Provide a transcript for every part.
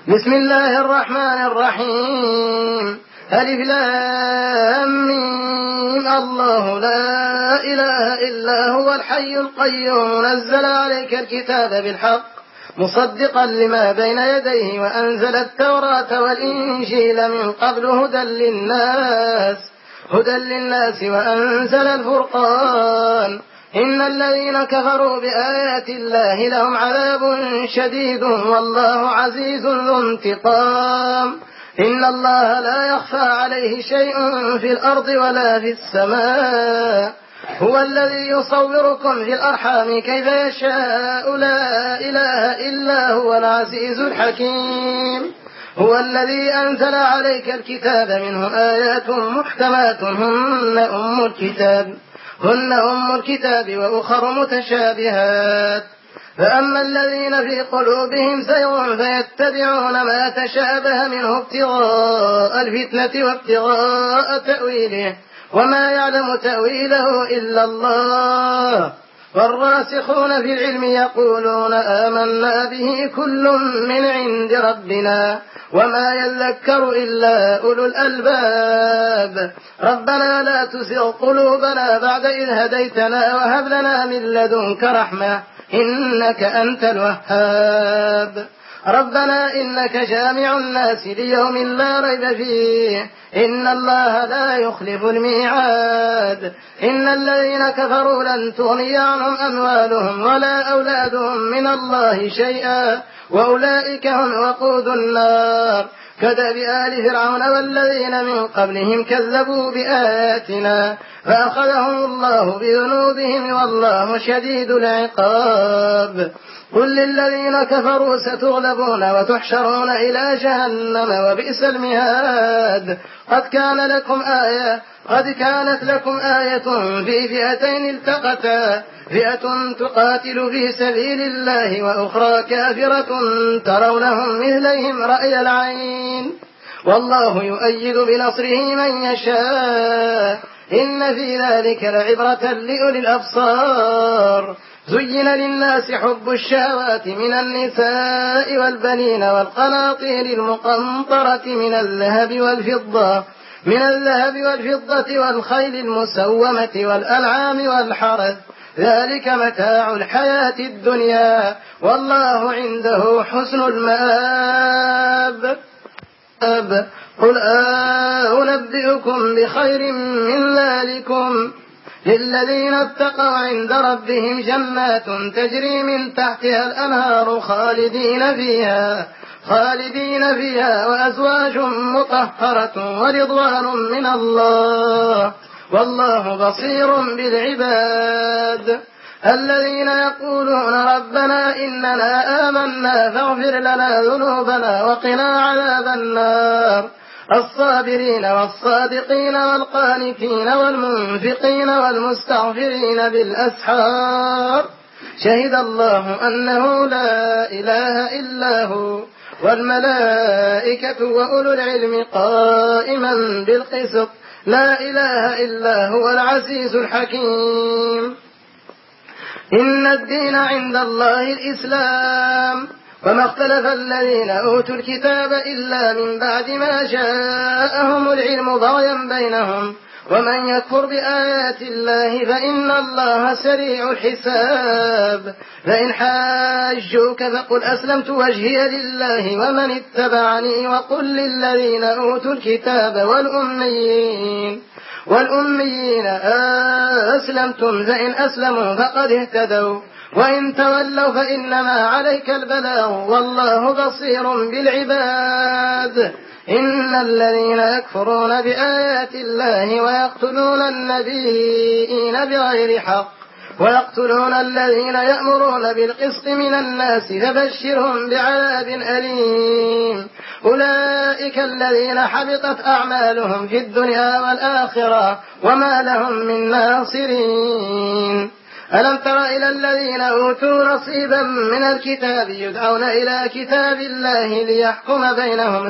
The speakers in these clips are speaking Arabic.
بسم الله الرحمن الرحيم. ألف لام ميم. الله لا إله إلا هو الحي القيوم نزل عليك الكتاب بالحق مصدقا لما بين يديه وأنزل التوراة والإنجيل من قبل هدى للناس وأنزل الفرقان. إن الذين كفروا بآيات الله لهم عذاب شديد والله عزيز ذو انتقام. إن الله لا يخفى عليه شيء في الأرض ولا في السماء. هو الذي يصوركم في الأرحام كيف يشاء لا إله إلا هو العزيز الحكيم. هو الذي أنزل عليك الكتاب منه آيات محكمات هن أم الكتاب وأخر متشابهات. فأما الذين في قلوبهم زيغ فيتبعون ما تشابه منه ابتغاء الفتنة وابتغاء تأويله وما يعلم تأويله إلا الله. والراسخون في العلم يقولون آمنا به كل من عند ربنا وما يذكر إلا أولو الألباب. ربنا لا تزغ قلوبنا بعد إذ هديتنا وهب لنا من لدنك رحمة إنك أنت الوهاب. ربنا إنك جامع الناس ليوم لا ريب فيه إن الله لا يخلف الميعاد. إن الذين كفروا لن تغني عنهم أموالهم ولا أولادهم من الله شيئا وأولئك هم وقود النار. كدأب آل فرعون والذين من قبلهم كذبوا بآياتنا فأخذهم الله بذنوبهم والله شديد العقاب. قل للذين كفروا ستغلبون وتحشرون إلى جهنم وبئس المهاد. قد كانت لكم آية في فئتين التقتا فئة تقاتل في سبيل الله وأخرى كافرة ترونهم مثليهم رأي العين والله يؤيد بنصره من يشاء. إن في ذلك لعبرة لأولي الأبصار. زين للناس حب الشهوات من النساء والبنين والقناطير المقنطرة من الذهب والفضة والخيل المسومة والأنعام والحرث ذلك متاع الحياة الدنيا والله عنده حسن المآب. قل أنبئكم بخير من ذلكم للذين اتقوا عند ربهم جنات تجري من تحتها الأنهار خالدين فيها وأزواج مطهرة ورضوان من الله والله بصير بالعباد. الذين يقولون ربنا إننا آمنا فاغفر لنا ذنوبنا وقنا عذاب النار. الصابرين والصادقين والقانتين والمنفقين والمستغفرين بالأسحار. شهد الله أنه لا إله إلا هو والملائكة وأولو العلم قائما بالقسط لا إله إلا هو العزيز الحكيم. إن الدين عند الله الإسلام وما اختلف الذين أوتوا الكتاب إلا من بعد ما جاءهم العلم بغيا بينهم ومن يكفر بآيات الله فإن الله سريع الحساب. فإن حاجوك فقل أسلمت وجهي لله ومن اتبعني وقل للذين أوتوا الكتاب والأميين أسلمتم فإن أسلموا فقد اهتدوا وإن تولوا فإنما عليك البلاغ والله بصير بالعباد. إن الذين يكفرون بآيات الله ويقتلون النبيين بغير حق ويقتلون الذين يأمرون بالقسط من الناس فبشرهم بعذاب أليم. أولئك الذين حبطت أعمالهم في الدنيا والآخرة وما لهم من ناصرين. ألم تر إلى الذين أوتوا نصيبا من الكتاب يدعون إلى كتاب الله ليحكم بينهم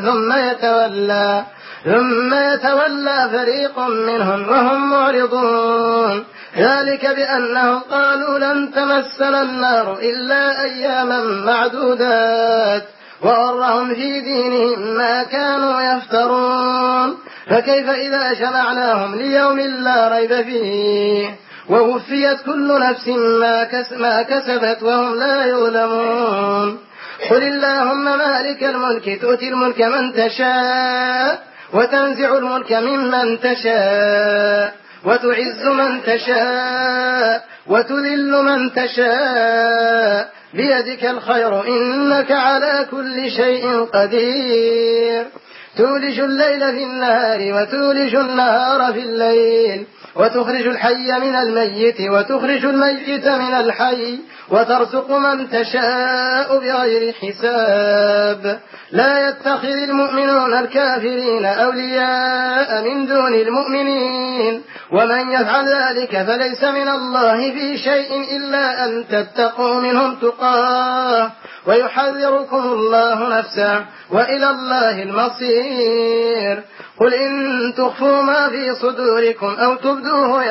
ثم يتولى فريق منهم وهم معرضون. ذلك بأنهم قالوا لن تمسنا النار إلا أياما معدودات وغرهم في دينهم ما كانوا يفترون فكيف إذا جمعناهم ليوم لا ريب فيه ووفيت كل نفس ما كسبت وهم لا يظلمون قل اللهم مالك الملك تؤتي الملك من تشاء وتنزع الملك ممن تشاء وتعز من تشاء وتذل من تشاء بيدك الخير إنك على كل شيء قدير تولج الليل في النهار وتولج النهار في الليل وتخرج الحي من الميت وتخرج الميت من الحي وترزق من تشاء بغير حساب لا يتخذ المؤمنون الكافرين أولياء من دون المؤمنين ومن يفعل ذلك فليس من الله في شيء إلا أن تتقوا منهم تقاه ويحذركم الله نفسه وإلى الله المصير قل إن تخفوا ما في صدوركم أو تبدوه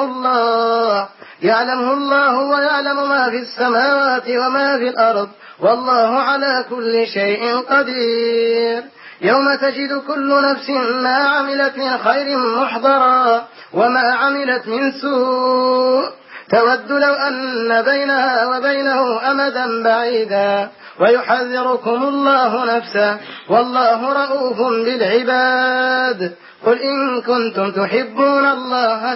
يعلمه الله ويعلم ما في السماوات وما في الأرض والله على كل شيء قدير يوم تجد كل نفس ما عملت من خير محضرا وما عملت من سوء تود لو أن بينها وبينه أمدا بعيدا ويحذركم الله نفسه والله رؤوف بالعباد قل إن كنتم تحبون الله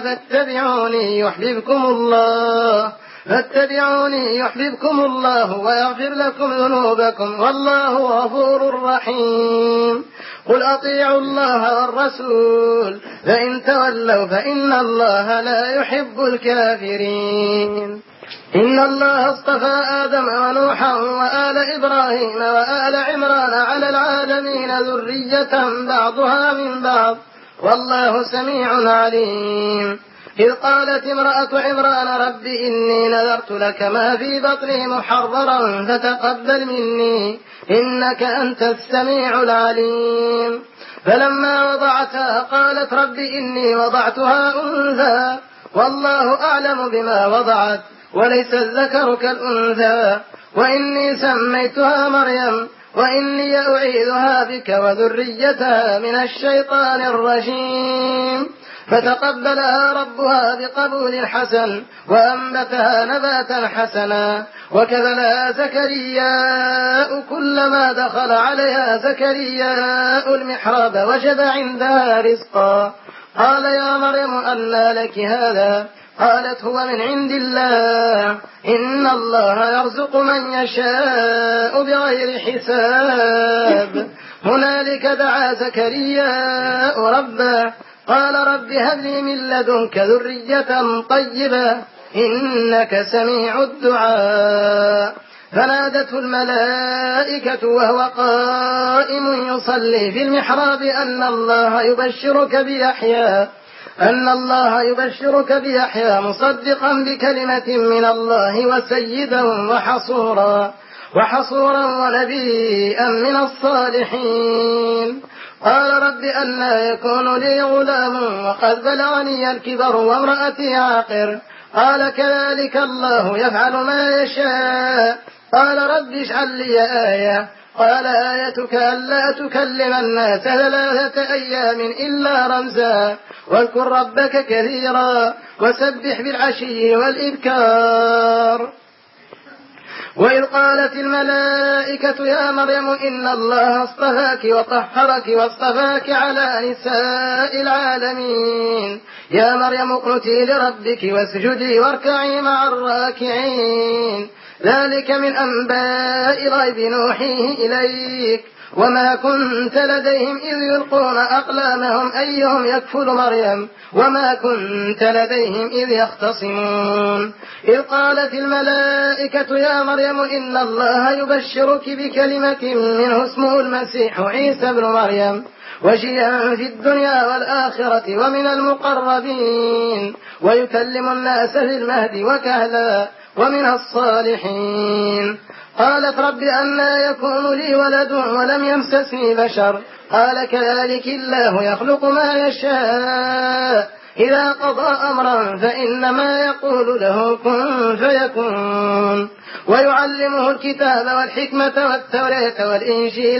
فاتبعوني يحببكم الله ويغفر لكم ذنوبكم والله غفور رحيم قل أطيعوا الله والرسول فإن تولوا فإن الله لا يحب الكافرين إن الله اصطفى آدم ونوحا وآل إبراهيم وآل عمران على العالمين ذرية بعضها من بعض والله سميع عليم إذ قالت امرأة عمران رب إني نذرت لك ما في بطني محررا فتقبل مني إنك أنت السميع العليم فلما وضعتها قالت رب إني وضعتها أنثى والله أعلم بما وضعت وليس الذكر كالأنثى وإني سميتها مريم وإني أعيذها بك وذريتها من الشيطان الرجيم فتقبلها ربها بقبول حسن وأنبتها نباتا حسنا وكفلها زكرياء كلما دخل عليها زكرياء المحراب وجد عندها رزقا قال يا مريم أنى لك هذا قالت هو من عند الله إن الله يرزق من يشاء بغير حساب هنالك دعا زكرياء ربه قال رب هب لي من لدنك ذرية طيبة إنك سميع الدعاء فنادته الملائكة وهو قائم يصلي في المحراب أن الله يبشرك بيحيى مصدقا بكلمة من الله وسيدا وحصورا ونبيا من الصالحين قال رب أنى يكون لي غلام وقد بلغني الكبر وامرأتي عاقر قال كذلك الله يفعل ما يشاء قال رب اجعل لي آية قال آيتك ألا تكلم الناس 3 أيام إلا رمزا واذكر ربك كثيرا وسبح بالعشي والإبكار وإذ قالت الملائكة يا مريم إن الله اصطفاك وطهرك واصطفاك على نساء العالمين يا مريم اقنتي لربك واسجدي واركعي مع الراكعين ذلك من أنباء الغيب نوحيه إليك وما كنت لديهم إذ يلقون أقلامهم أيهم يكفل مريم وما كنت لديهم إذ يختصمون إذ قالت الملائكة يا مريم إن الله يبشرك بكلمة منه اسمه المسيح عيسى ابن مريم وجيها في الدنيا والآخرة ومن المقربين ويكلم الناس في المهد وكهلا ومن الصالحين قالت رب أنى يكون لي ولد ولم يمسسني بشر قال كذلك الله يخلق ما يشاء إذا قضى أمرا فإنما يقول له كن فيكون ويعلمه الكتاب والحكمة والتوراة والإنجيل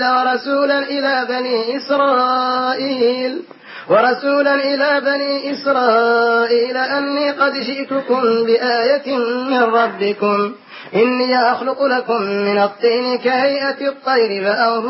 ورسولا إلى بني إسرائيل أني قد جئتكم بآية من ربكم إني أخلق لكم من الطين كهيئة الطير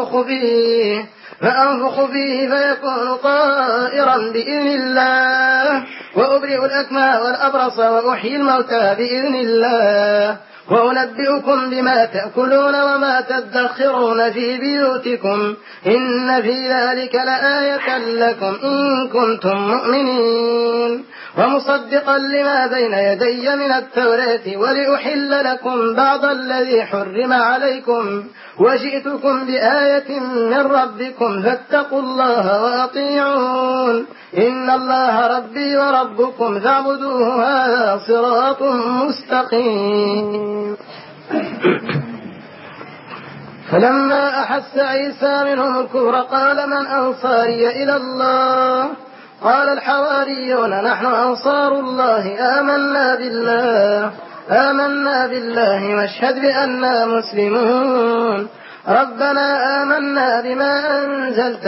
فأنفخ فيه فيكون طائرا بإذن الله وأبرئ الأكمى والأبرص وأحيي الموتى بإذن الله وأنبئكم بما تأكلون وما تدخرون في بيوتكم إن في ذلك لآية لكم إن كنتم مؤمنين ومصدقا لما بين يدي من التوراة ولأحل لكم بعض الذي حرم عليكم وجئتكم بآية من ربكم فاتقوا الله وأطيعون إن الله ربي وربكم فاعبدوه هذا صراط مستقيم. فلما أحس عيسى منهم الكفر قال من أنصاري إلى الله قال الحواريون نحن أنصار الله آمنا بالله واشهد بأننا مسلمون ربنا آمنا بما أنزلت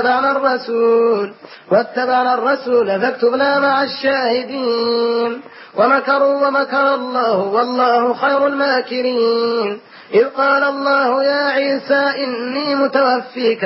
واتبعنا الرسول فاكتبنا مع الشاهدين ومكروا ومكر الله والله خير الماكرين إذ قال الله يا عيسى إني متوفيك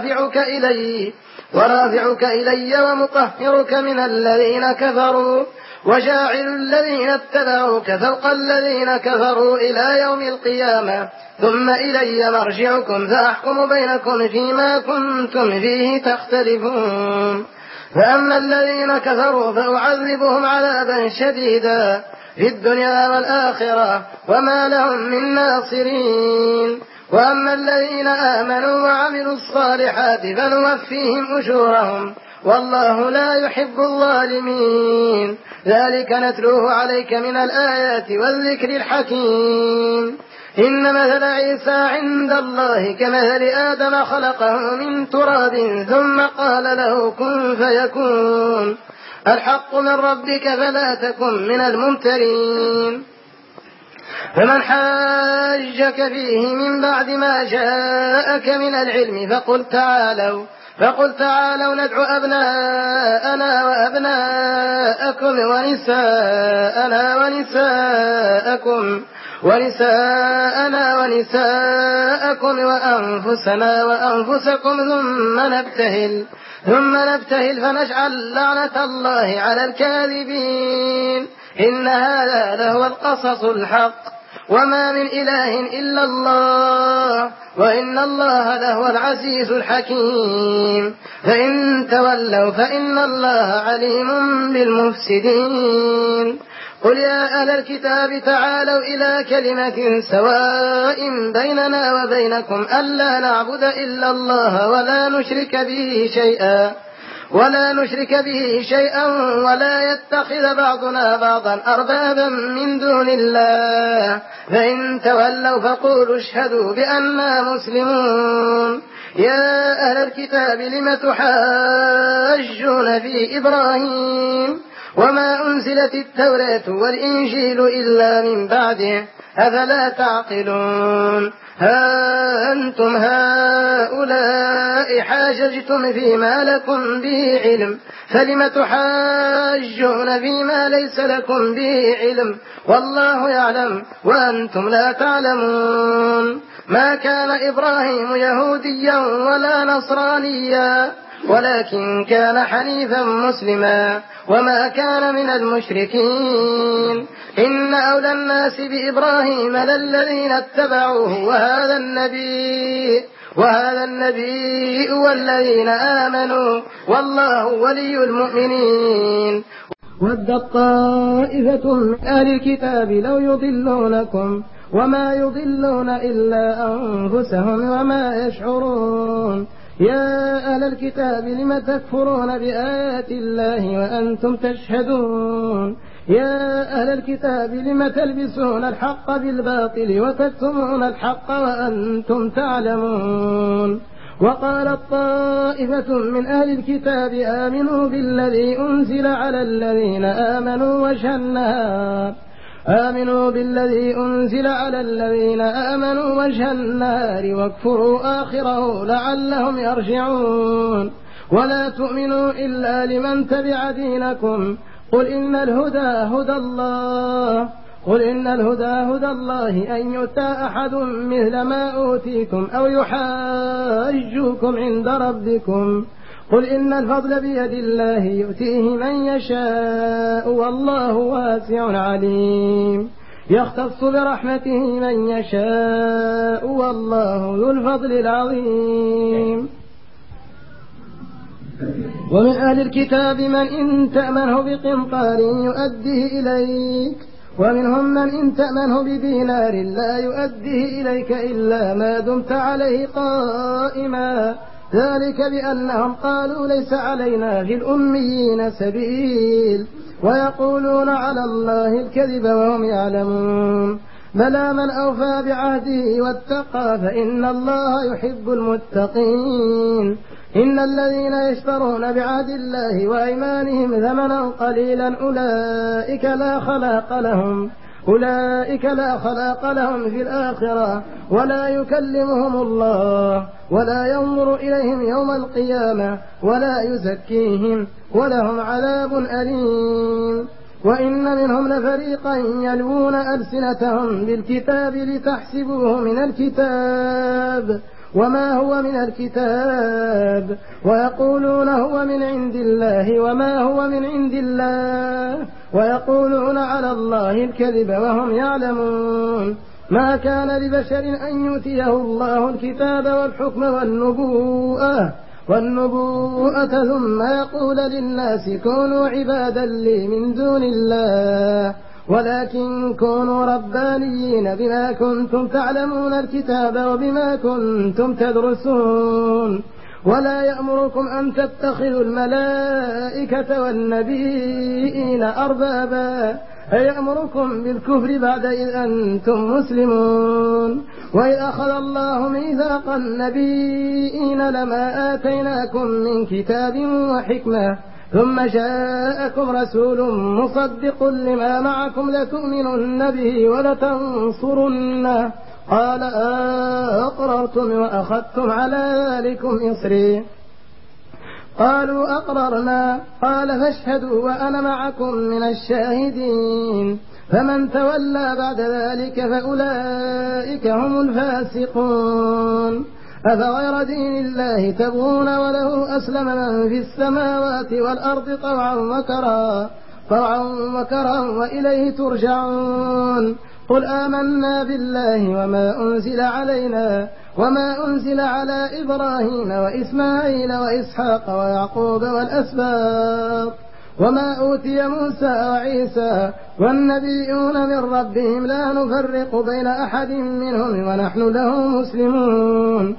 ورافعك إلي ومطهرك من الذين كفروا وجاعل الذين اتبعوك فوق الذين كفروا إلى يوم القيامة ثم إلي مرجعكم فأحكم بينكم فيما كنتم فيه تختلفون فأما الذين كفروا فأعذبهم عذابا شديدا في الدنيا والآخرة وما لهم من ناصرين وأما الذين آمنوا وعملوا الصالحات فنوفيهم أجورهم والله لا يحب الظالمين ذلك نتلوه عليك من الآيات والذكر الحكيم إن مثل عيسى عند الله كمثل آدم خلقه من تراب ثم قال له كن فيكون الحق من ربك فلا تكن من الممترين فمن حاجك فيه من بعد ما جاءك من العلم فقل تعالوا ندعو أبناءنا وأبناءكم ونساءنا ونساءكم وأنفسنا وأنفسكم ثم نبتهل فنجعل لعنة الله على الكاذبين إن هذا لهو القصص الحق وما من إله إلا الله وإن الله لهو العزيز الحكيم فإن تولوا فإن الله عليم بالمفسدين قل يا أهل الكتاب تعالوا إلى كلمة سواء بيننا وبينكم ألا نعبد إلا الله ولا نشرك به شيئا ولا يتخذ بعضنا بعضا أربابا من دون الله فإن تولوا فقولوا اشهدوا بأننا مسلمون يا أهل الكتاب لم تحاجون في إبراهيم وما أنزلت التوراة والإنجيل إلا من بعده أفلا تعقلون ها أنتم هؤلاء حاججتم فيما لكم به علم فلم تحاجون فيما ليس لكم به علم والله يعلم وأنتم لا تعلمون ما كان إبراهيم يهوديا ولا نصرانيا ولكن كان حنيفا مسلما وما كان من المشركين إن أولى الناس بإبراهيم للذين اتبعوه وهذا النبي والذين آمنوا والله ولي المؤمنين ودت طائفة من أهل الكتاب لو يضلونكم وما يضلون إلا أنفسهم وما يشعرون يا أهل الكتاب لم تكفرون بآيات الله وأنتم تشهدون يا أهل الكتاب لم تلبسون الحق بالباطل وتكتمون الحق وأنتم تعلمون وقالت طائفة من أهل الكتاب آمنوا بالذي أنزل على الذين آمنوا وجه النهار آمنوا بالذي أنزل على الذين آمنوا وجه النهار واكفروا آخره لعلهم يرجعون ولا تؤمنوا إلا لمن تبع دينكم قل إن الهدى هدى الله أن يؤتى أحد مثل ما أوتيتم أو يحاجوكم عند ربكم قل إن الفضل بيد الله يؤتيه من يشاء والله واسع عليم يختص برحمته من يشاء والله ذو الفضل العظيم ومن أهل الكتاب من إن تأمنه بقنطار يؤديه إليك ومنهم من إن تأمنه بدينار لا يؤديه إليك إلا ما دمت عليه قائما ذلك بأنهم قالوا ليس علينا في الأميين سبيل ويقولون على الله الكذب وهم يعلمون بلى من أوفى بعهده واتقى فإن الله يحب المتقين إن الذين يشترون بعهد الله وأيمانهم ثمنا قليلا أولئك لا خلاق لهم في الآخرة ولا يكلمهم الله ولا ينظر إليهم يوم القيامة ولا يزكيهم ولهم عذاب أليم وإن منهم لفريقا يلوون ألسنتهم بالكتاب لتحسبوه من الكتاب وما هو من الكتاب ويقولون هو من عند الله وما هو من عند الله ويقولون على الله الكذب وهم يعلمون ما كان لبشر أن يؤتيه الله الكتاب والحكم والنبوءة ثم يقول للناس كونوا عبادا لي من دون الله ولكن كونوا ربانيين بما كنتم تعلمون الكتاب وبما كنتم تدرسون ولا يأمركم أن تتخذوا الملائكة والنبيين أربابا أيأمركم بالكفر بعد إذ أنتم مسلمون وإذ أخذ الله ميثاق النبيين لما آتيناكم من كتاب وحكمة ثم جاءكم رسول مصدق لما معكم لتؤمنن به ولتنصرنه قال أقررتم وأخذتم على ذلكم إصري قالوا أقررنا قال فاشهدوا وأنا معكم من الشاهدين فمن تولى بعد ذلك فأولئك هم الفاسقون أفغير دين الله تبغون وله أسلم من في السماوات والأرض طوعا وكرها وإليه ترجعون قل آمنا بالله وما أنزل علينا وما أنزل على إبراهيم وإسماعيل وإسحاق ويعقوب والأسباط وما أوتي موسى وعيسى والنبيون من ربهم لا نفرق بين أحد منهم ونحن له مسلمون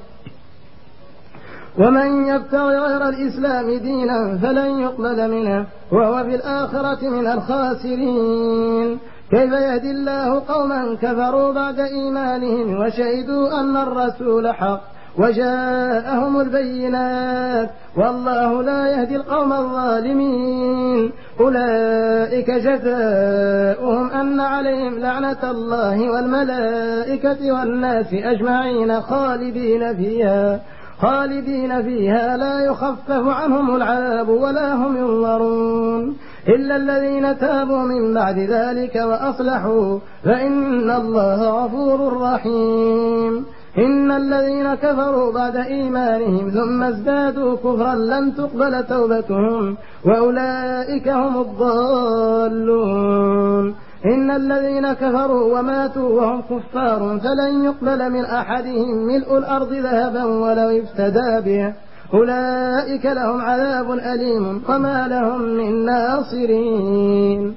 ومن يبتغي غير الإسلام دينا فلن يقبل منه وهو في الآخرة من الخاسرين كيف يهدي الله قوما كفروا بعد إيمانهم وشهدوا أن الرسول حق وجاءهم البينات والله لا يهدي القوم الظالمين أولئك جزاؤهم أن عليهم لعنة الله والملائكة والناس أجمعين خالدين فيها لا يخفف عنهم العذاب ولا هم ينظرون إلا الذين تابوا من بعد ذلك وأصلحوا فإن الله غفور رحيم إن الذين كفروا بعد إيمانهم ثم ازدادوا كفرا لن تقبل توبتهم وأولئك هم الضالون إن الذين كفروا وماتوا وهم كفار فلن يقبل من أحدهم ملء الأرض ذهبا ولو افتدى به أولئك لهم عذاب أليم وما لهم من ناصرين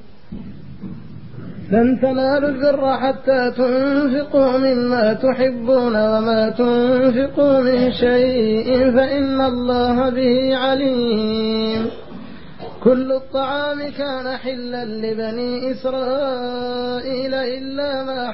لن تنالوا البر حتى تنفقوا مما تحبون وما تنفقوا من شيء فإن الله به عليم كل الطعام كان حلا لبني إسرائيل إلا ما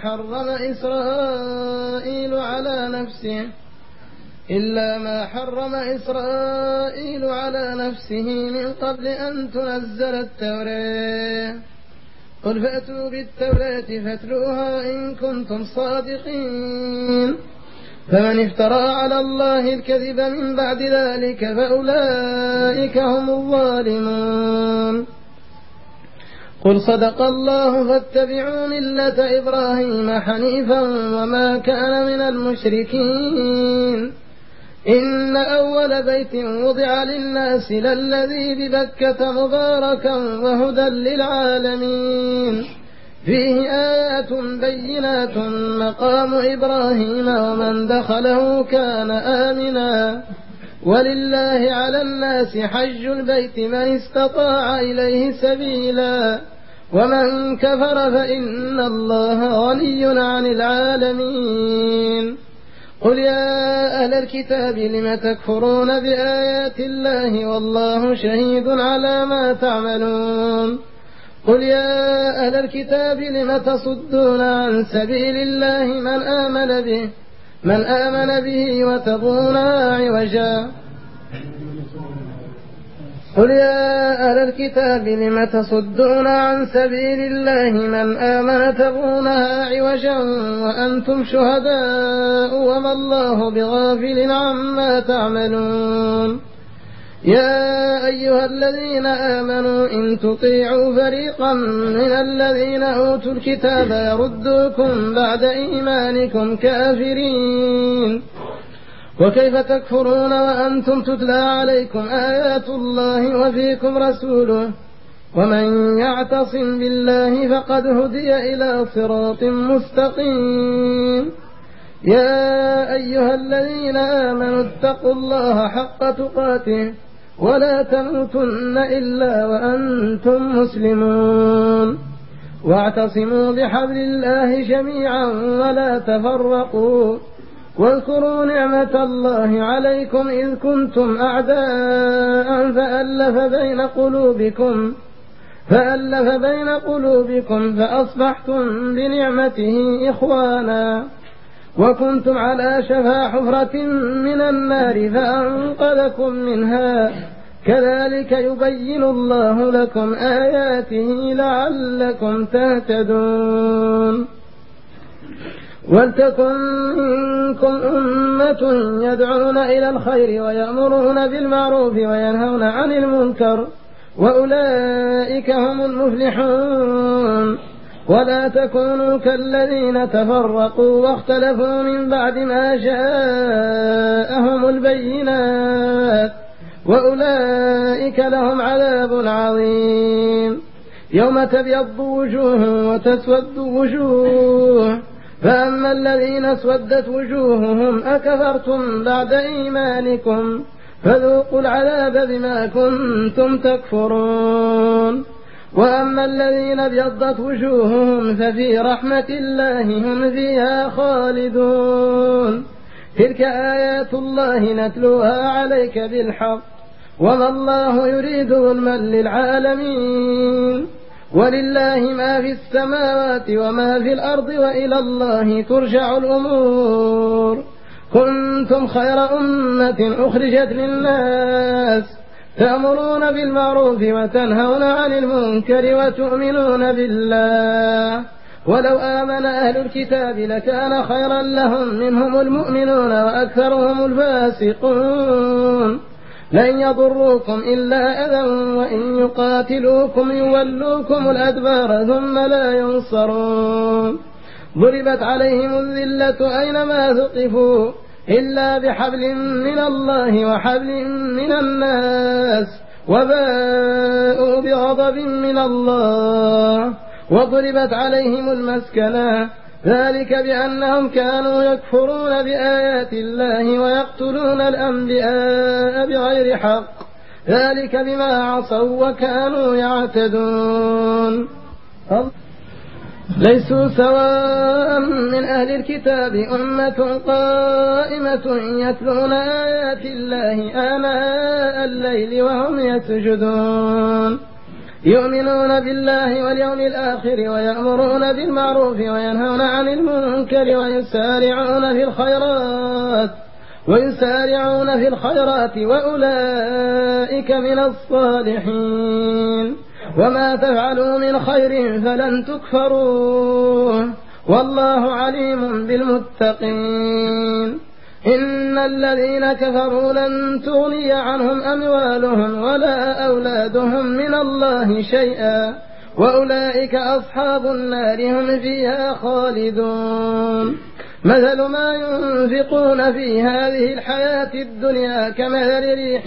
حرم إسرائيل على نفسه من قبل أن تنزل التوراة قل فأتوا بالتوراة فاتلوها إن كنتم صادقين. فمن افترى على الله الكذب من بعد ذلك فأولئك هم الظالمون. قل صدق الله فاتبعوا ملة إبراهيم حنيفا وما كان من المشركين. إن أول بيت وضع للناس للذي ببكة مباركا وهدى للعالمين فيه آيات بينات مقام إبراهيم ومن دخله كان آمنا ولله على الناس حج البيت من استطاع إليه سبيلا ومن كفر فإن الله غني عن العالمين. قل يا أهل الكتاب لم تكفرون بآيات الله والله شهيد على ما تعملون. قل يا أهل الكتاب لم تصدون عن سبيل الله من آمن به وتبغونها عوجا. قل يا أهل الكتاب لم تصدون عن سبيل الله من آمن تبغونها عوجا وأنتم شهداء وما الله بغافل عما تعملون. يا أيها الذين آمنوا إن تطيعوا فريقا من الذين أوتوا الكتاب يردوكم بعد إيمانكم كافرين وكيف تكفرون وأنتم تتلى عليكم آيات الله وفيكم رسوله ومن يعتصم بالله فقد هدي إلى صراط مستقيم. يا أيها الذين آمنوا اتقوا الله حق تقاته ولا تموتن إلا وأنتم مسلمون واعتصموا بحبل الله جميعا ولا تفرقوا واذكروا نعمة الله عليكم إذ كنتم أعداء فألف بين قلوبكم فأصبحتم بنعمته إخوانا وكنتم على شفا حفرة من النار فأنقذكم منها كذلك يبين الله لكم آياته لعلكم تهتدون. ولتكن منكم أمة يدعون إلى الخير ويأمرون بالمعروف وينهون عن المنكر وأولئك هم المفلحون. ولا تكونوا كالذين تفرقوا واختلفوا من بعد ما جاءهم البينات وأولئك لهم عذاب عظيم. يوم تبيض وجوه وتسود وجوه فأما الذين اسودت وجوههم أكفرتم بعد إيمانكم فذوقوا العذاب بما كنتم تكفرون. وأما الذين ابيضت وجوههم ففي رحمة الله هم فيها خالدون. تلك آيات الله نتلوها عليك بالحق وما الله يريد ظلما للعالمين. ولله ما في السماوات وما في الأرض وإلى الله ترجع الأمور. كنتم خير أمة أخرجت للناس تأمرون بالمعروف وتنهون عن المنكر وتؤمنون بالله ولو آمن أهل الكتاب لكان خيرا لهم منهم المؤمنون وأكثرهم الفاسقون. لن يضروكم إلا أذى وإن يقاتلوكم يولوكم الأدبار ثم لا ينصرون. ضربت عليهم الذلة أينما ثقفوا إلا بحبل من الله وحبل من الناس وباءوا بغضب من الله وضربت عليهم المسكنة ذلك بأنهم كانوا يكفرون بآيات الله ويقتلون الأنبياء بغير حق ذلك بما عصوا وكانوا يعتدون. ليسوا سواء من أهل الكتاب أمة قائمة يتلون آيات الله آناء الليل وهم يسجدون يؤمنون بالله واليوم الآخر ويأمرون بالمعروف وينهون عن المنكر ويسارعون في الخيرات وأولئك من الصالحين. وما تفعلوا من خير فلن تكفروه والله عليم بالمتقين. إن الذين كفروا لن تغني عنهم أموالهم ولا أولادهم من الله شيئا وأولئك أصحاب النار هم فيها خالدون. مثل ما ينفقون في هذه الحياة الدنيا كمثل ريح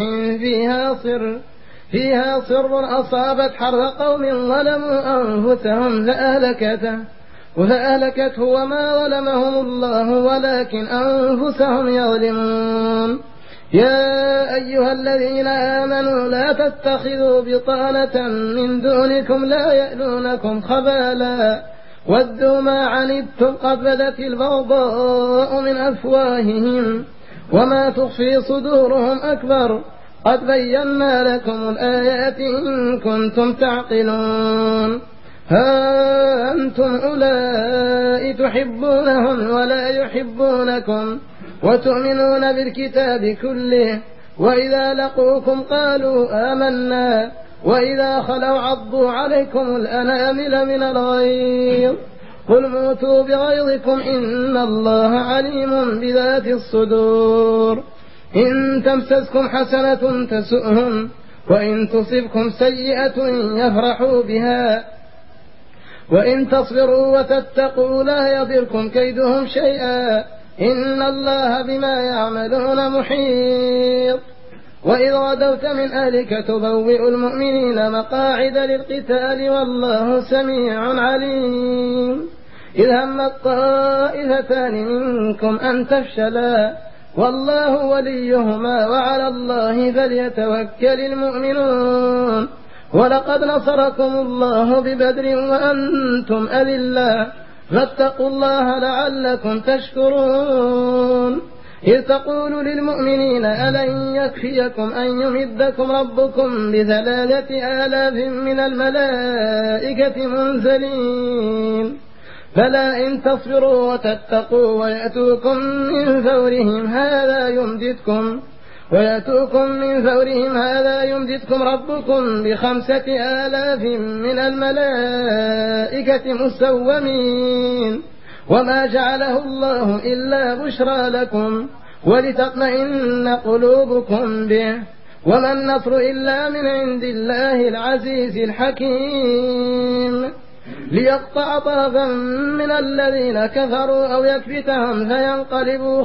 فيها صر أصابت حرث قوم ظلموا أنفسهم فأهلكته وما ظلمهم الله ولكن أنفسهم يظلمون. يا أيها الذين آمنوا لا تتخذوا بطانة من دونكم لا يألونكم خبالا ودوا ما عنتم قد بدت البغضاء من أفواههم وما تخفي صدورهم أكبر قد بينا لكم الآيات إن كنتم تعقلون. ها أنتم أولئك تحبونهم ولا يحبونكم وتؤمنون بالكتاب كله وإذا لقوكم قالوا آمنا وإذا خلوا عضوا عليكم الأنامل من الغيظ قل موتوا بغيظكم إن الله عليم بذات الصدور. إن تمسسكم حسنة تسؤهم وإن تصبكم سيئة يفرحوا بها وإن تصبروا وتتقوا لا يضركم كيدهم شيئا إن الله بما يعملون محيط. وإذ غدوت من أهلك تبوئ المؤمنين مقاعد للقتال والله سميع عليم. إذ همت طائفتان منكم أن تفشلا والله وليهما وعلى الله فليتوكل المؤمنون. ولقد نصركم الله ببدر وأنتم أذلة فاتقوا الله لعلكم تشكرون. إذ تقول للمؤمنين ألن يكفيكم أن يمدكم ربكم ب3,000 من الملائكة منزلين فلا إن تصبروا وتتقوا ويأتوكم من فورهم هذا يمددكم ربكم ب5,000 من الملائكة مسومين وما جعله الله إلا بشرى لكم ولتطمئن قلوبكم به وما النصر إلا من عند الله العزيز الحكيم. ليقطع طرفا من الذين كفروا أو يكبتهم فينقلبوا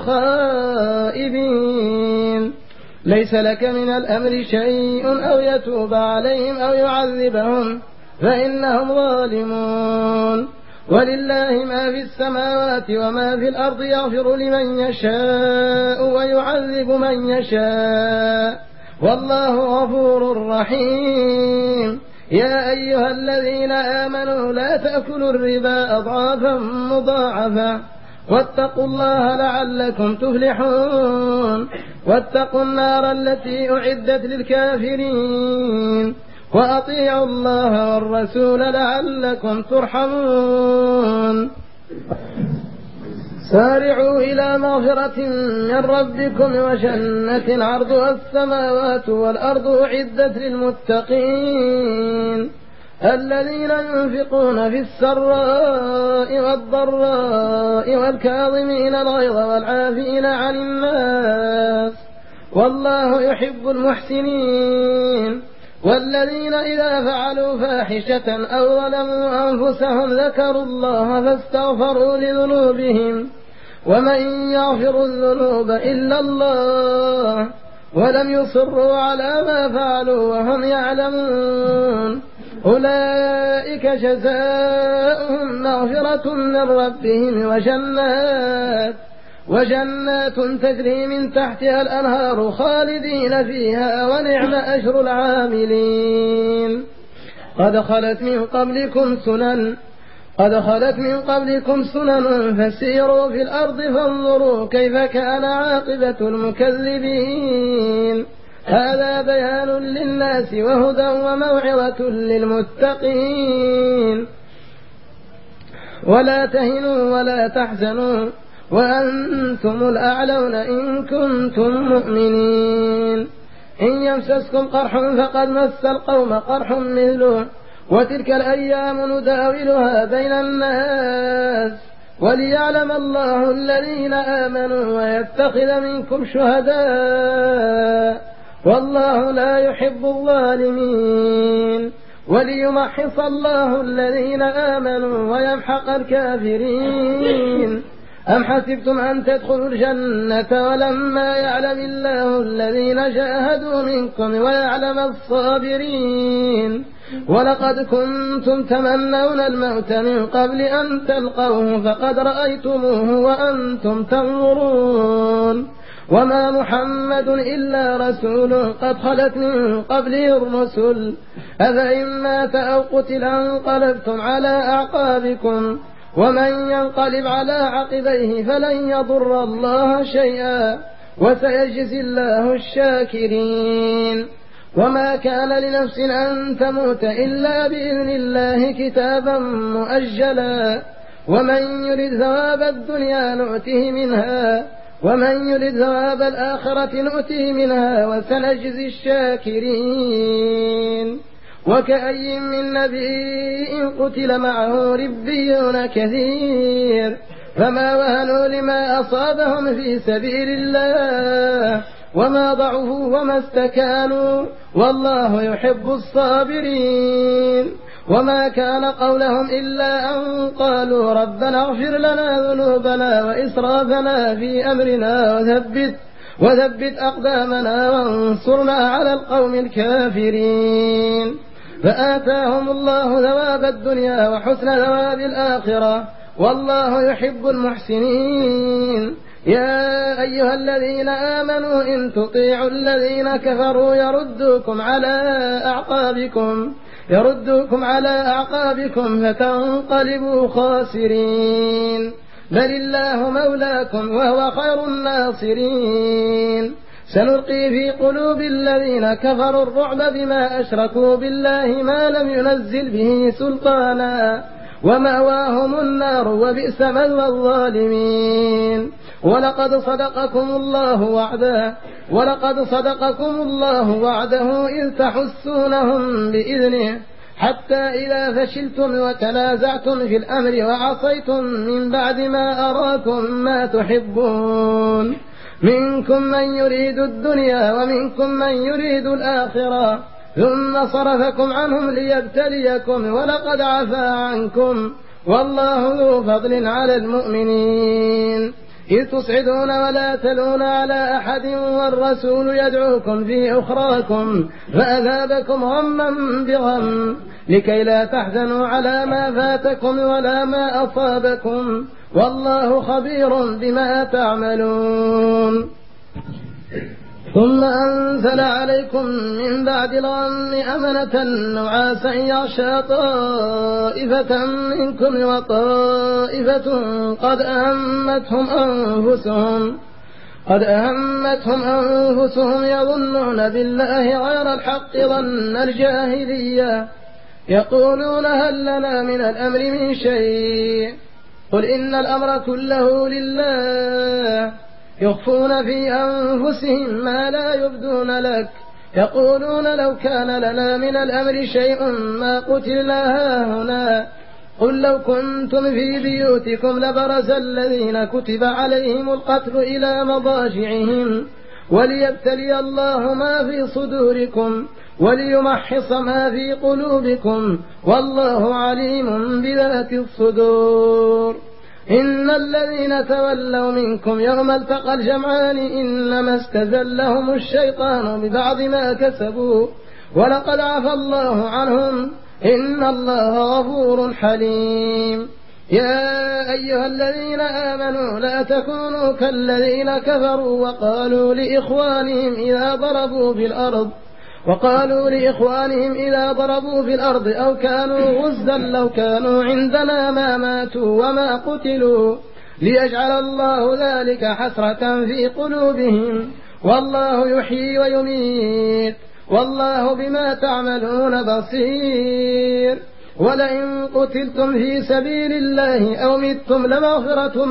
خائبين. ليس لك من الأمر شيء أو يتوب عليهم أو يعذبهم فإنهم ظالمون. ولله ما في السماوات وما في الأرض يغفر لمن يشاء ويعذب من يشاء والله غفور رحيم. يا أيها الذين آمنوا لا تأكلوا الربا أضعافا مضاعفة واتقوا الله لعلكم تفلحون. واتقوا النار التي أعدت للكافرين وأطيعوا الله والرسول لعلكم ترحمون. سارعوا إلى مغفرة من ربكم وجنة عرضها السماوات والأرض أعدت للمتقين الذين ينفقون في السراء والضراء والكاظمين الغيظ والعافين عن الناس والله يحب المحسنين. والذين إذا فعلوا فاحشة أو ظلموا أنفسهم ذكروا الله فاستغفروا لذنوبهم ومن يغفر الذنوب إلا الله ولم يصروا على ما فعلوا وهم يعلمون أولئك جزاؤهم مغفرة من ربهم وجنات تجري من تحتها الأنهار خالدين فيها ونعم أجر العاملين. قد خلت من قبلكم سنن فسيروا في الأرض فانظروا كيف كان عاقبة المكذبين. هذا بيان للناس وهدى وموعظة للمتقين. ولا تهنوا ولا تحزنوا وأنتم الأعلون إن كنتم مؤمنين. إن يمسسكم قرح فقد مس القوم قرح مثله وتلك الأيام نداولها بين الناس وليعلم الله الذين آمنوا ويتخذ منكم شهداء والله لا يحب الظالمين وليمحص الله الذين آمنوا ويمحق الكافرين. أم حسبتم أن تدخلوا الجنة ولما يعلم الله الذين جاهدوا منكم ويعلم الصابرين ولقد كنتم تمنون الموت من قبل أن تلقوه فقد رأيتموه وأنتم تنظرون وما محمد إلا رسول قد خلت من قبله الرسل أفإن مات أو قتل انقلبتم على أعقابكم ومن ينقلب على عقبيه فلن يضر الله شيئا وسيجزي الله الشاكرين. وما كان لنفس أن تموت إلا بإذن الله كتابا مؤجلا ومن يرد ثواب الدنيا نؤته منها ومن يرد ثواب الآخرة نؤته منها وسنجزي الشاكرين. وكأي من نبي قتل معه ربيون كثير فما وهنوا لما أصابهم في سبيل الله وما ضعفوا وما استكانوا والله يحب الصابرين. وما كان قولهم إلا أن قالوا ربنا اغفر لنا ذنوبنا وإسرافنا في أمرنا وثبت أقدامنا وانصرنا على القوم الكافرين. فآتاهم الله ثواب الدنيا وحسن ثواب الآخرة والله يحب المحسنين. يا أيها الذين آمنوا إن تطيعوا الذين كفروا يردوكم على أعقابكم فتنقلبوا خاسرين بل الله مولاكم وهو خير الناصرين. سنلقي في قلوب الذين كفروا الرعب بما أشركوا بالله ما لم ينزل به سلطانا ومأواهم النار وبئس مثوى الظالمين. ولقد صدقكم الله وعده إذ تحسونهم بإذنه حتى إذا فشلتم وتنازعتم في الأمر وعصيتم من بعد ما أراكم ما تحبون منكم من يريد الدنيا ومنكم من يريد الآخرة ثم صرفكم عنهم ليبتليكم ولقد عفا عنكم والله ذو فضل على المؤمنين. إذ تصعدون ولا تلون على أحد والرسول يدعوكم في أخراكم فأذابكم غما بغم لكي لا تحزنوا على ما فاتكم ولا ما أصابكم والله خبير بما تعملون. ثم أنزل عليكم من بعد الغم أمنة نعاسا يغشى طائفة منكم وطائفة قد أهمتهم أنفسهم يظنون بالله غير الحق ظن الجاهلية يقولون هل لنا من الأمر من شيء قل إن الأمر كله لله يخفون في أنفسهم ما لا يبدون لك يقولون لو كان لنا من الأمر شيء ما قتلنا هاهنا قل لو كنتم في بيوتكم لبرز الذين كتب عليهم القتل إلى مضاجعهم وليبتلي الله ما في صدوركم وليمحص ما في قلوبكم والله عليم بذات الصدور. إن الذين تولوا منكم يوم التقى الجمعان إنما استزلهم الشيطان ببعض ما كسبوا ولقد عفى الله عنهم إن الله غفور حليم. يا أيها الذين آمنوا لا تكونوا كالذين كفروا وقالوا لإخوانهم إذا ضربوا في الأرض أو كانوا غزا لو كانوا عندنا ما ماتوا وما قتلوا ليجعل الله ذلك حسرة في قلوبهم والله يحيي ويميت والله بما تعملون بصير. ولئن قتلتم في سبيل الله أو متم لمغفرة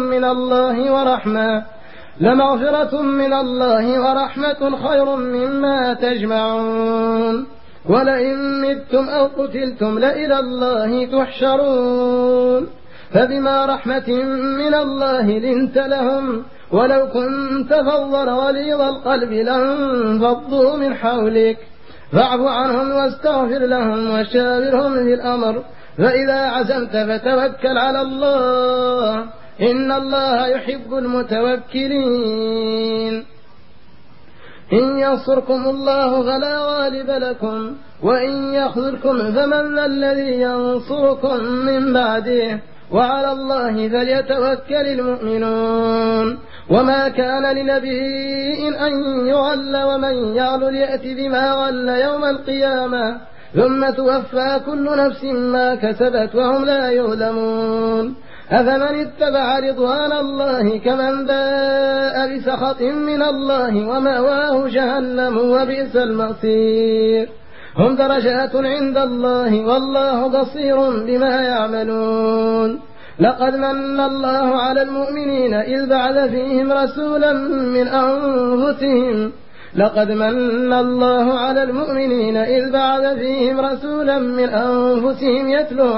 من الله ورحمة خير مما تجمعون. ولئن متم أو قتلتم لإلى الله تحشرون فبما رحمة من الله لنت لهم ولو كنت فظا غليظ القلب لانفضوا من حولك فاعف عنهم واستغفر لهم وشاورهم في الأمر فإذا عزمت فتوكل على الله إن الله يحب المتوكلين إن ينصركم الله فلا غالب لكم وإن يخذلكم فمن ذا الذي ينصركم من بعده وعلى الله فليتوكل المؤمنون وما كان لنبي أن يغل ومن يغل يأت بما غل يوم القيامة ثم توفى كل نفس ما كسبت وهم لا يظلمون أفمن اتبع رضوان الله كمن باء بسخط من الله ومأواه جهنم وبئس المصير هم درجات عند الله والله بصير بما يعملون لقد من الله على المؤمنين إذ بعث فيهم رسولا من أنفسهم لقد من الله على المؤمنين إذ بعث فيهم رسولا من أنفسهم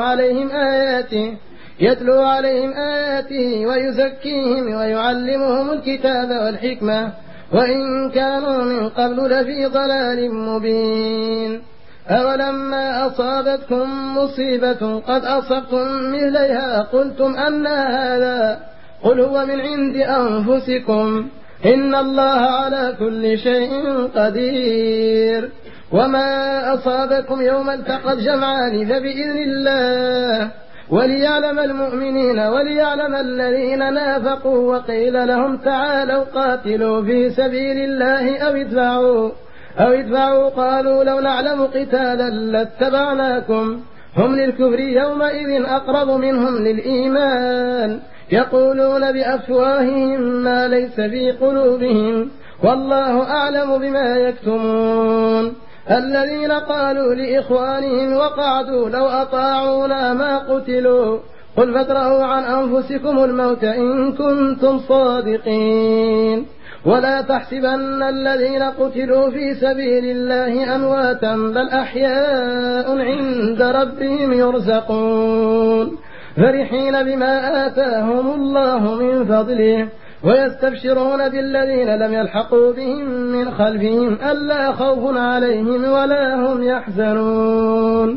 يتلو عليهم آياته ويزكيهم ويعلمهم الكتاب والحكمة وإن كانوا من قبل لفي ضلال مبين أولما أصابتكم مصيبة قد أصبتم مثليها قلتم أنى هذا قل هو من عند أنفسكم إن الله على كل شيء قدير وما أصابكم يوم التقى الجمعان فبإذن الله وليعلم المؤمنين وليعلم الذين نافقوا وقيل لهم تعالوا قاتلوا في سبيل الله أو ادفعوا قالوا لو نعلم قتالا لاتبعناكم هم للكفر يومئذ أقرب منهم للإيمان يقولون بأفواههم ما ليس في قلوبهم والله أعلم بما يكتمون الذين قالوا لإخوانهم وقعدوا لو أطاعونا ما قتلوا قل فادرءوا عن أنفسكم الموت إن كنتم صادقين ولا تحسبن الذين قتلوا في سبيل الله أمواتا بل أحياء عند ربهم يرزقون فرحين بما آتاهم الله من فضله ويستبشرون بالذين لم يلحقوا بهم من خلفهم ألا خوف عليهم ولا هم يحزنون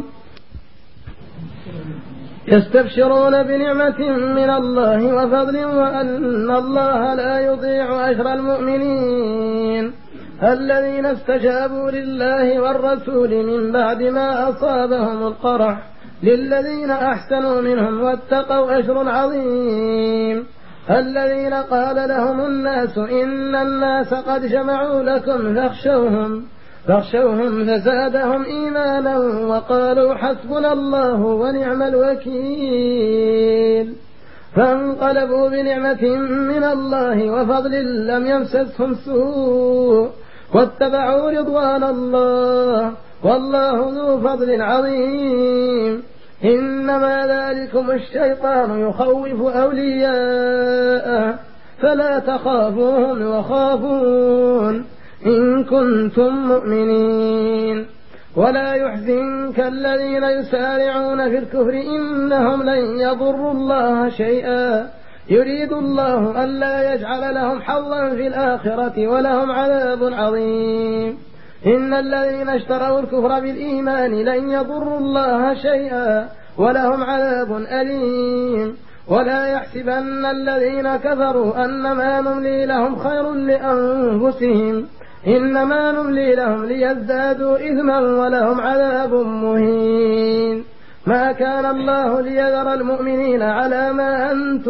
يستبشرون بنعمة من الله وفضل وأن الله لا يضيع أجر المؤمنين الذين استجابوا لله والرسول من بعد ما أصابهم القرح للذين أحسنوا منهم واتقوا أجر عظيم الذين قال لهم الناس إن الناس قد جمعوا لكم فاخشوهم فزادهم إيمانا وقالوا حسبنا الله ونعم الوكيل فانقلبوا بنعمة من الله وفضل لم يمسسهم سوء واتبعوا رضوان الله والله ذو فضل عظيم إنما ذلكم الشيطان يخوف أولياءه فلا تخافوهم وخافون إن كنتم مؤمنين ولا يحزنك الذين يسارعون في الكفر إنهم لن يضروا الله شيئا يريد الله ألا يجعل لهم حظا في الآخرة ولهم عذاب عظيم إن الذين اشتروا الكفر بالإيمان لن يضروا الله شيئا ولهم عذاب أليم ولا يحسبن الذين كفروا أنما نملي لهم خير لأنفسهم إنما نملي لهم ليزدادوا إثما ولهم عذاب مهين ما كان الله ليذر المؤمنين على ما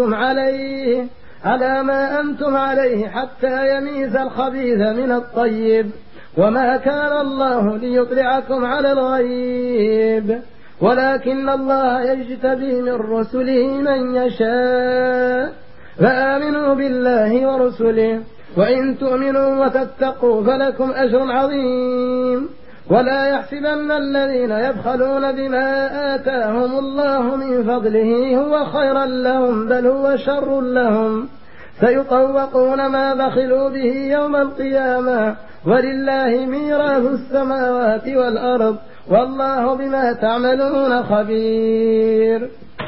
أنتم عليه حتى يميز الخبيث من الطيب وما كان الله ليطلعكم على الغيب ولكن الله يجتبي من رسله من يشاء فآمنوا بالله ورسله وإن تؤمنوا وتتقوا فلكم أجر عظيم ولا يحسبن الذين يبخلون بما آتاهم الله من فضله هو خيرا لهم بل هو شر لهم سيطوقون ما بخلوا به يوم القيامة ولله ميراث السماوات والأرض والله بما تعملون خبير.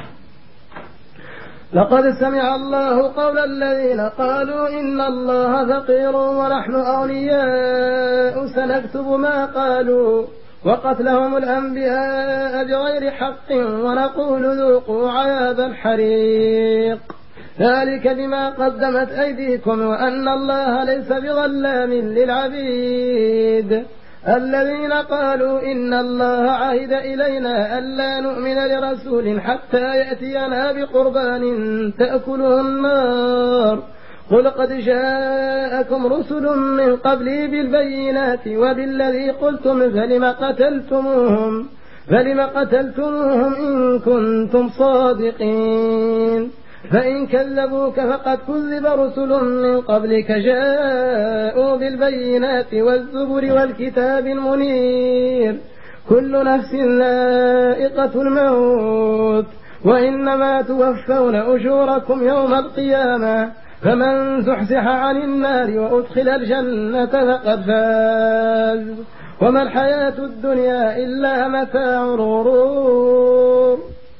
لقد سمع الله قول الذين قالوا إن الله فقير ونحن أغنياء سنكتب ما قالوا وقتلهم الأنبياء بغير حق ونقول ذوقوا عذاب الحريق ذلك بما قدمت أيديكم وأن الله ليس بظلام للعبيد. الذين قالوا إن الله عهد إلينا ألا نؤمن لرسول حتى يأتينا بقربان تأكله النار قل قد جاءكم رسل من قبلي بالبينات وبالذي قلتم فلم قتلتموهم إن كنتم صادقين. فإن كذبوك فقد كذب رسل من قبلك جاءوا بالبينات والزبر والكتاب المنير كل نفس ذائقة الموت وإنما توفون أجوركم يوم القيامة فمن زحزح عن النار وأدخل الجنة فقد فاز وما الحياة الدنيا إلا متاع الغرور.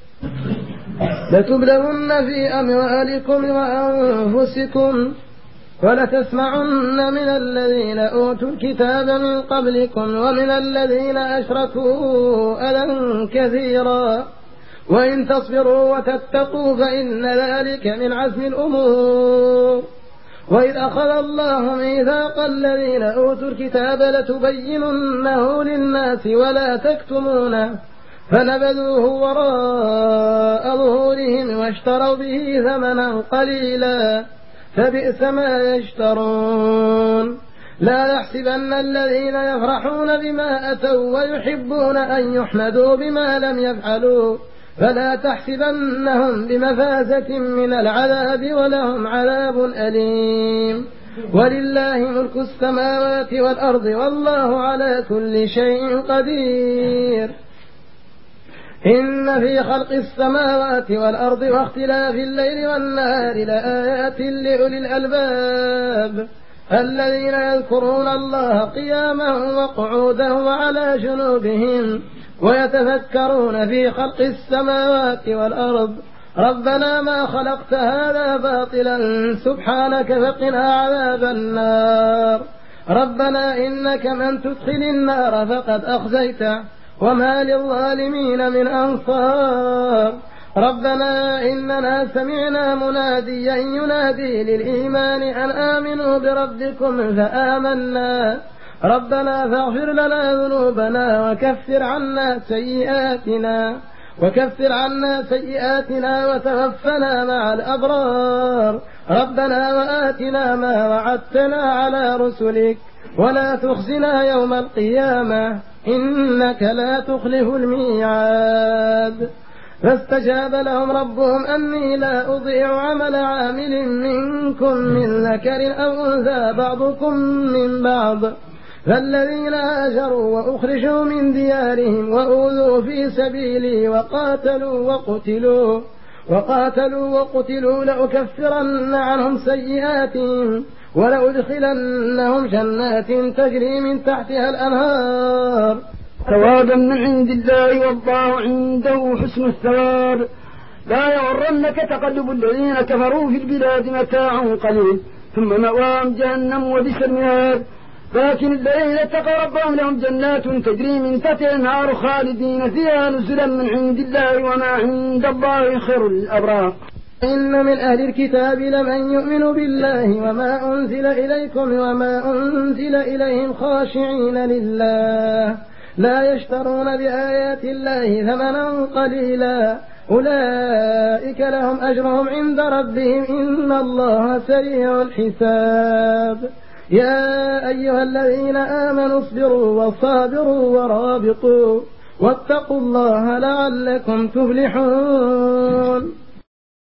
لتبلغن في أموالكم وأنفسكم ولتسمعن من الذين أوتوا الكتاب من قبلكم ومن الذين أشركوا أذى كثيرا وإن تصبروا وتتقوا فإن ذلك من عزم الأمور. وإذ أخذ الله ميثاق الذين أوتوا الكتاب لتبيننه للناس ولا تكتمونه فنبذوه وراء ظهورهم واشتروا به ثمنا قليلا فبئس ما يشترون. لا يحسبن الذين يفرحون بما أتوا ويحبون أن يحمدوا بما لم يفعلوا فلا تحسبنهم بمفازة من العذاب ولهم عذاب أليم. ولله ملك السماوات والأرض والله على كل شيء قدير. إن في خلق السماوات والأرض واختلاف الليل والنهار لآيات لأولي الألباب الذين يذكرون الله قياما وقعودا وعلى جنوبهم ويتفكرون في خلق السماوات والأرض ربنا ما خلقت هذا باطلا سبحانك فقنا عذاب النار. ربنا إنك من تدخل النار فقد أخزيته وما للظالمين من أنصار. ربنا إننا سمعنا مناديا ينادي للإيمان أن آمنوا بربكم فآمنا ربنا فاغفر لنا ذنوبنا وكفر عنا سيئاتنا وتوفنا مع الأبرار. ربنا وآتنا ما وعدتنا على رسلك ولا تخزنا يوم القيامة إنك لا تخلف الميعاد. فاستجاب لهم ربهم أني لا أضيع عمل عامل منكم من ذكر أو أنثى بعضكم من بعض فالذين هاجروا وأخرجوا من ديارهم وأوذوا في سبيلي وقاتلوا وقتلوا لأكفرن عنهم سيئاتهم ولأدخلنهم جنات تجري من تحتها الأنهار ثوابا من عند الله والله عنده حسن الثواب. لا يغرنك تقلب الذين كفروا في البلاد متاع قليل ثم مأواهم جهنم وبئس المهاد. لكن الذين اتقوا ربهم لهم جنات تجري من تحتها الأنهار خالدين فيها نزلا من عند الله وما عند الله خير للأبرار. إن من أهل الكتاب لمن يؤمن بالله وما أنزل إليكم وما أنزل إليهم خاشعين لله لا يشترون بآيات الله ثمنا قليلا أولئك لهم أجرهم عند ربهم إن الله سريع الحساب. يا أيها الذين آمنوا اصبروا وصابروا ورابطوا واتقوا الله لعلكم تفلحون.